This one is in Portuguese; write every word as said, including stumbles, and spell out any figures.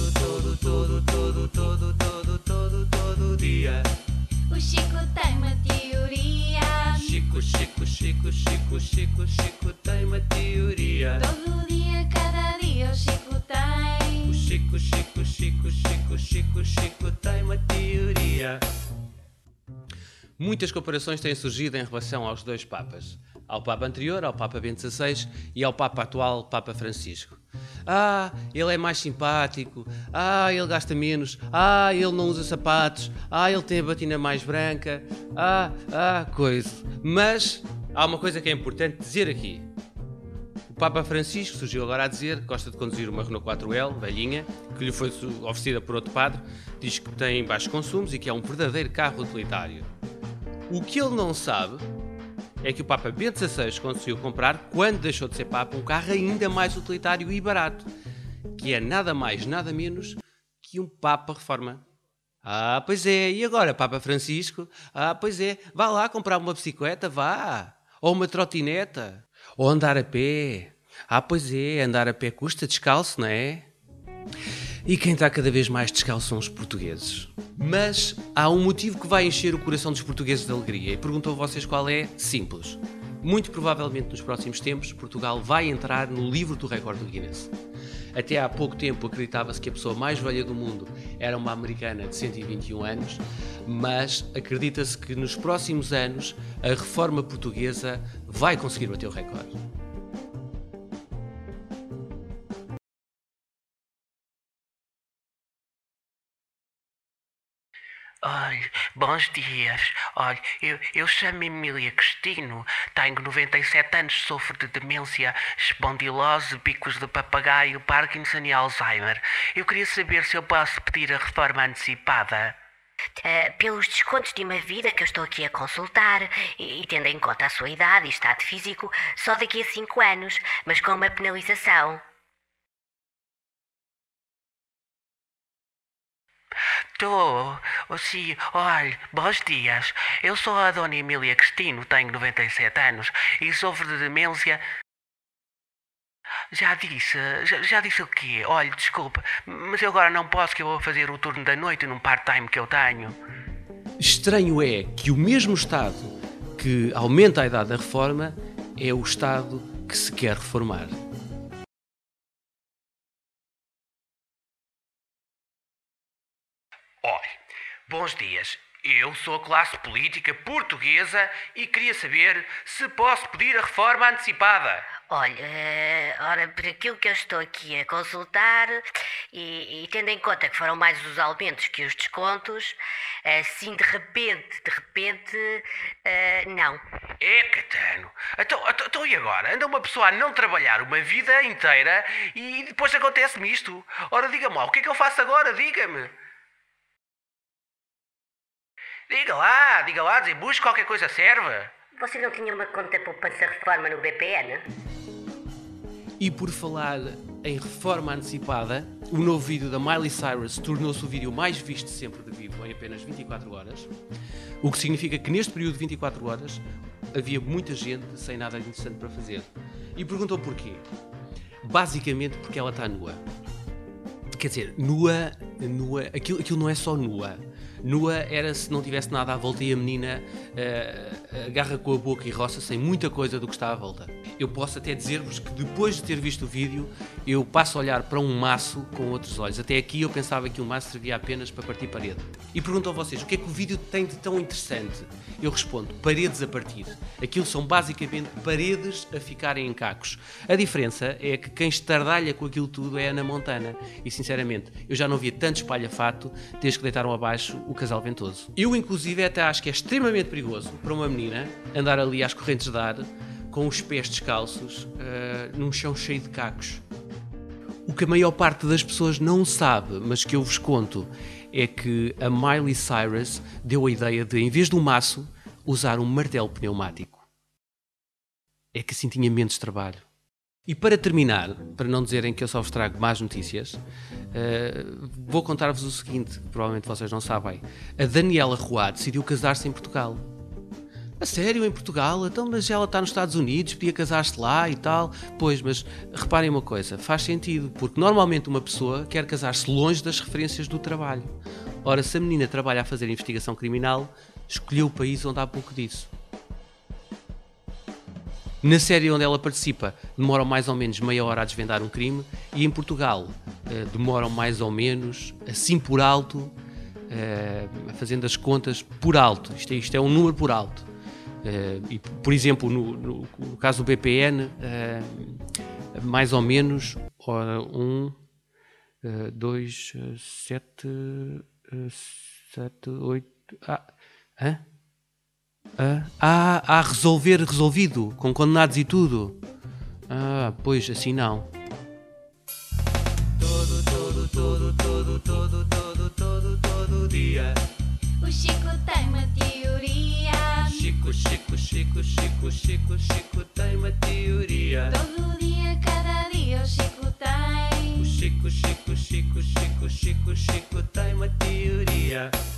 todo, todo, todo, todo, todo, todo, todo, todo dia. O Chico tem uma teoria. Chico, Chico, Chico, Chico, Chico, Chico tem uma teoria. Todo dia, cada dia o Chico tem. O Chico, Chico, Chico, Chico, Chico, Chico tem uma teoria. Muitas comparações têm surgido em relação aos dois papas. Ao Papa anterior, ao Papa Bento dezasseis, e ao Papa atual, Papa Francisco. Ah, ele é mais simpático. Ah, ele gasta menos. Ah, ele não usa sapatos. Ah, ele tem a batina mais branca. Ah, ah, coisa. Mas há uma coisa que é importante dizer aqui. O Papa Francisco surgiu agora a dizer que gosta de conduzir uma Renault quatro L, velhinha, que lhe foi oferecida por outro padre, diz que tem baixos consumos e que é um verdadeiro carro utilitário. O que ele não sabe é que o Papa Bento dezasseis conseguiu comprar, quando deixou de ser Papa, um carro ainda mais utilitário e barato, que é nada mais, nada menos que um Papa Reforma. Ah, pois é, e agora, Papa Francisco? Ah, pois é, vá lá comprar uma bicicleta, vá, ou uma trotineta, ou andar a pé. Ah, pois é, andar a pé custa descalço, não é? E quem está cada vez mais descalço são os portugueses. Mas há um motivo que vai encher o coração dos portugueses de alegria. E pergunto a vocês qual é? Simples. Muito provavelmente nos próximos tempos, Portugal vai entrar no livro do recorde do Guinness. Até há pouco tempo acreditava-se que a pessoa mais velha do mundo era uma americana de cento e vinte e um anos, mas acredita-se que nos próximos anos a reforma portuguesa vai conseguir bater o recorde. Olha, bons dias. Olha, eu, eu chamo-me Emília Cristino, tenho noventa e sete anos, sofro de demência, espondilose, bicos de papagaio, Parkinson e Alzheimer. Eu queria saber se eu posso pedir a reforma antecipada. Uh, pelos descontos de uma vida que eu estou aqui a consultar, e, e tendo em conta a sua idade e estado físico, só daqui a cinco anos, mas com uma penalização. Estou, oh, sim, olha, bons dias. Eu sou a dona Emília Cristino, tenho noventa e sete anos e sofro de demência. Já disse, já, já disse o quê? Olha, desculpa, mas eu agora não posso, que eu vou fazer o turno da noite num part-time que eu tenho. Estranho é que o mesmo Estado que aumenta a idade da reforma é o Estado que se quer reformar. Olha, bons dias. Eu sou a classe política portuguesa e queria saber se posso pedir a reforma antecipada. Olha, uh, ora, por aquilo que eu estou aqui a consultar, e, e tendo em conta que foram mais os aumentos que os descontos, assim de repente, de repente, uh, não. É, Catano. Então, então, então e agora? Anda uma pessoa a não trabalhar uma vida inteira e depois acontece-me isto. Ora, diga-me lá, o que é que eu faço agora? Diga-me. Diga lá, diga lá, desembuche, qualquer coisa serve. Você não tinha uma conta poupança reforma no B P N? E por falar em reforma antecipada, o novo vídeo da Miley Cyrus tornou-se o vídeo mais visto sempre de vivo em apenas vinte e quatro horas, o que significa que neste período de vinte e quatro horas havia muita gente sem nada interessante para fazer. E perguntou porquê? Basicamente porque ela está nua. Quer dizer, nua, nua, aquilo, aquilo não é só nua. Nua era se não tivesse nada à volta e a menina uh, agarra com a boca e roça sem muita coisa do que está à volta. Eu posso até dizer-vos que depois de ter visto o vídeo, eu passo a olhar para um maço com outros olhos. Até aqui eu pensava que um maço servia apenas para partir parede. E pergunto a vocês, o que é que o vídeo tem de tão interessante? Eu respondo, paredes a partir. Aquilo são basicamente paredes a ficarem em cacos. A diferença é que quem estardalha com aquilo tudo é a Ana Montana. E sinceramente, eu já não via tanto espalhafato desde que deitaram abaixo o casal ventoso. Eu, inclusive, até acho que é extremamente perigoso para uma menina andar ali às correntes de ar com os pés descalços uh, num chão cheio de cacos. O que a maior parte das pessoas não sabe, mas que eu vos conto, é que a Miley Cyrus deu a ideia de, em vez de um maço, usar um martelo pneumático. É que assim tinha menos trabalho. E para terminar, para não dizerem que eu só vos trago más notícias, uh, vou contar-vos o seguinte, que provavelmente vocês não sabem. A Daniela Roy decidiu casar-se em Portugal. A sério, em Portugal? Então, mas ela está nos Estados Unidos, podia casar-se lá e tal. Pois, mas reparem uma coisa, faz sentido, porque normalmente uma pessoa quer casar-se longe das referências do trabalho. Ora, se a menina trabalha a fazer investigação criminal, escolheu o país onde há pouco disso. Na série onde ela participa, demoram mais ou menos meia hora a desvendar um crime, e em Portugal eh, demoram mais ou menos, assim por alto, eh, fazendo as contas por alto. Isto é, isto é um número por alto. Uh, e, por exemplo, no, no, no caso do B P N, uh, mais ou menos, ora, um, uh, dois, uh, sete, uh, sete, oito. Ah, hã? Ah, ah, ah, resolver, resolvido, com condenados e tudo. Ah, pois, assim não. Todo, todo, todo, todo, todo, todo, todo, todo dia. O Chico tem uma teoria. Chico, Chico, Chico, Chico, Chico, Chico tem uma teoria. Todo dia, cada dia o Chico tem. O Chico, Chico, Chico, Chico, Chico, Chico tem uma teoria.